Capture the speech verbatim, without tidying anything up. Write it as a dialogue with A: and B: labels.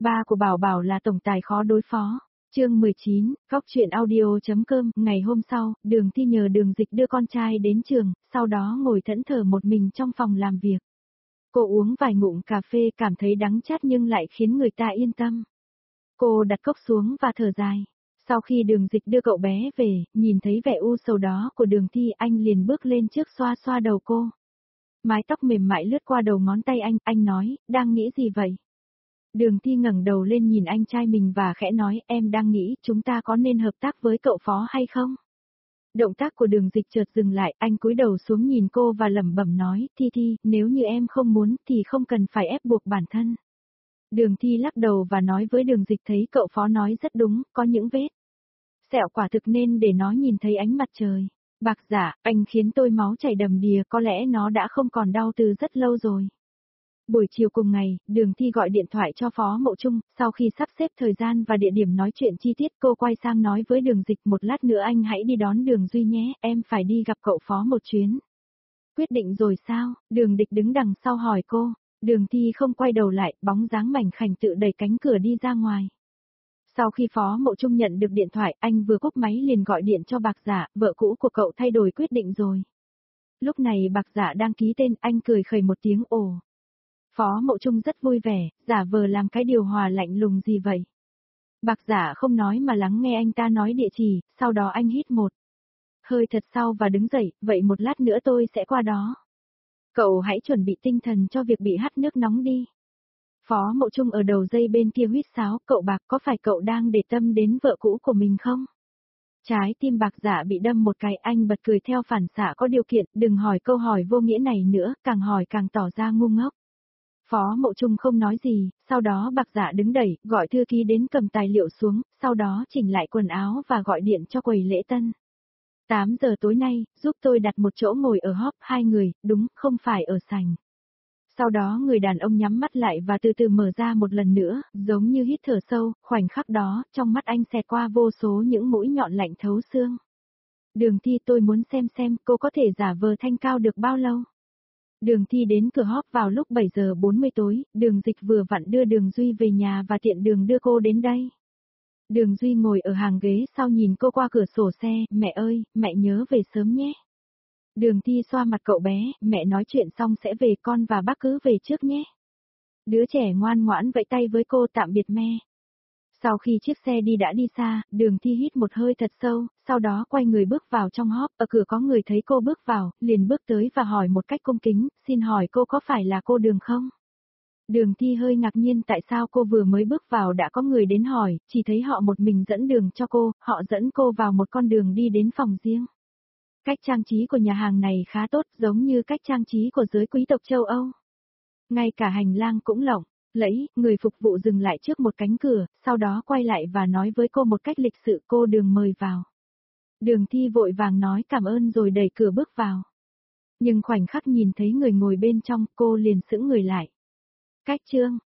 A: Ba của Bảo Bảo là tổng tài khó đối phó. Chương mười chín, Góc truyện audio.com. Ngày hôm sau, Đường Thi nhờ Đường Dịch đưa con trai đến trường, sau đó ngồi thẫn thờ một mình trong phòng làm việc. Cô uống vài ngụm cà phê cảm thấy đắng chát nhưng lại khiến người ta yên tâm. Cô đặt cốc xuống và thở dài. Sau khi Đường Dịch đưa cậu bé về, nhìn thấy vẻ u sầu đó của Đường Thi, anh liền bước lên trước xoa xoa đầu cô. Mái tóc mềm mại lướt qua đầu ngón tay anh, anh nói, đang nghĩ gì vậy? Đường Thi ngẩng đầu lên nhìn anh trai mình và khẽ nói, em đang nghĩ chúng ta có nên hợp tác với cậu Phó hay không? Động tác của Đường Dịch chợt dừng lại, anh cúi đầu xuống nhìn cô và lẩm bẩm nói, Thi Thi, nếu như em không muốn thì không cần phải ép buộc bản thân. Đường Thi lắc đầu và nói với Đường Dịch, thấy cậu Phó nói rất đúng, có những vết sẹo quả thực nên để nó nhìn thấy ánh mặt trời. Bạc Giả, anh khiến tôi máu chảy đầm đìa, có lẽ nó đã không còn đau từ rất lâu rồi. Buổi chiều cùng ngày, Đường Thi gọi điện thoại cho Phó Mậu Trung, sau khi sắp xếp thời gian và địa điểm nói chuyện chi tiết, cô quay sang nói với Đường Dịch, một lát nữa anh hãy đi đón Đường Duy nhé, em phải đi gặp cậu Phó một chuyến. Quyết định rồi sao? Đường Địch đứng đằng sau hỏi cô. Đường Thi không quay đầu lại, bóng dáng mảnh khảnh tự đẩy cánh cửa đi ra ngoài. Sau khi Phó Mậu Trung nhận được điện thoại, anh vừa cúp máy liền gọi điện cho Bạc Giả, vợ cũ của cậu thay đổi quyết định rồi. Lúc này Bạc Giả đang ký tên, anh cười khẩy một tiếng ồ. Phó Mậu Trung rất vui vẻ, giả vờ làm cái điều hòa lạnh lùng gì vậy. Bạc Giả không nói mà lắng nghe anh ta nói địa chỉ, sau đó anh hít một hơi thật sâu và đứng dậy, vậy một lát nữa tôi sẽ qua đó. Cậu hãy chuẩn bị tinh thần cho việc bị hắt nước nóng đi. Phó Mậu Trung ở đầu dây bên kia huýt sáo, cậu Bạc, có phải cậu đang để tâm đến vợ cũ của mình không? Trái tim Bạc Giả bị đâm một cái, anh bật cười theo phản xạ có điều kiện, đừng hỏi câu hỏi vô nghĩa này nữa, càng hỏi càng tỏ ra ngu ngốc. Phó Mậu Trung không nói gì, sau đó Bạc Giả đứng đẩy, gọi thư ký đến cầm tài liệu xuống, sau đó chỉnh lại quần áo và gọi điện cho quầy lễ tân. tám giờ tối nay, giúp tôi đặt một chỗ ngồi ở hóp hai người, đúng, không phải ở sảnh. Sau đó người đàn ông nhắm mắt lại và từ từ mở ra một lần nữa, giống như hít thở sâu, khoảnh khắc đó, trong mắt anh xẹt qua vô số những mũi nhọn lạnh thấu xương. Đường Thi, tôi muốn xem xem cô có thể giả vờ thanh cao được bao lâu. Đường Thi đến cửa hóp vào lúc bảy giờ bốn mươi tối, Đường Dịch vừa vặn đưa Đường Duy về nhà và tiện đường đưa cô đến đây. Đường Duy ngồi ở hàng ghế sau nhìn cô qua cửa sổ xe, mẹ ơi, mẹ nhớ về sớm nhé. Đường Thi xoa mặt cậu bé, mẹ nói chuyện xong sẽ về, con và bác cứ về trước nhé. Đứa trẻ ngoan ngoãn vẫy tay với cô tạm biệt mẹ. Sau khi chiếc xe đi đã đi xa, Đường Thi hít một hơi thật sâu, sau đó quay người bước vào trong hóp, ở cửa có người thấy cô bước vào, liền bước tới và hỏi một cách cung kính, xin hỏi cô có phải là cô Đường không? Đường Thi hơi ngạc nhiên tại sao cô vừa mới bước vào đã có người đến hỏi, chỉ thấy họ một mình dẫn đường cho cô, họ dẫn cô vào một con đường đi đến phòng riêng. Cách trang trí của nhà hàng này khá tốt, giống như cách trang trí của giới quý tộc châu Âu. Ngay cả hành lang cũng lộng lẫy, người phục vụ dừng lại trước một cánh cửa, sau đó quay lại và nói với cô một cách lịch sự, cô Đường mời vào. Đường Thi vội vàng nói cảm ơn rồi đẩy cửa bước vào. Nhưng khoảnh khắc nhìn thấy người ngồi bên trong, cô liền sững người lại. Cách chương